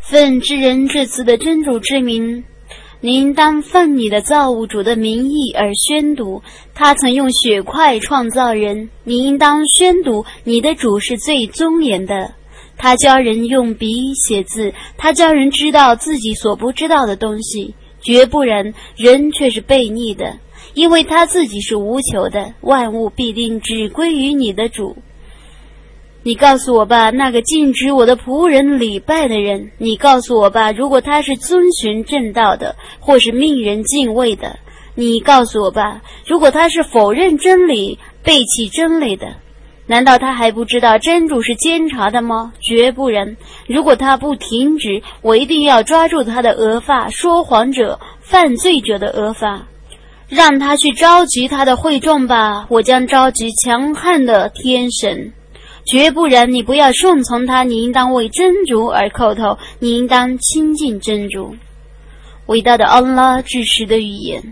奉至仁至慈的真主之名，你应当奉你的造物主的名义而宣读，他曾用血块创造人，你应当宣读你的主是最尊严的。他教人用笔写字，他教人知道自己所不知道的东西，绝不然，人却是悖逆的，因为他自己是无求的，万物必定只归于你的主。你告诉我吧，那个禁止我的仆人礼拜的人，你告诉我吧，如果他是遵循正道的，或是命人敬畏的，你告诉我吧，如果他是否认真理，背弃真理的，难道他还不知道真主是监察的吗？绝不然，如果他不停止，我一定要抓住他的额发，说谎者、犯罪者的额发，让他去召集他的会众吧，我将召集强悍的天神。绝不然，你不要顺从他，你应当为真主而叩头，你应当亲近真主。伟大的安拉至实的预言。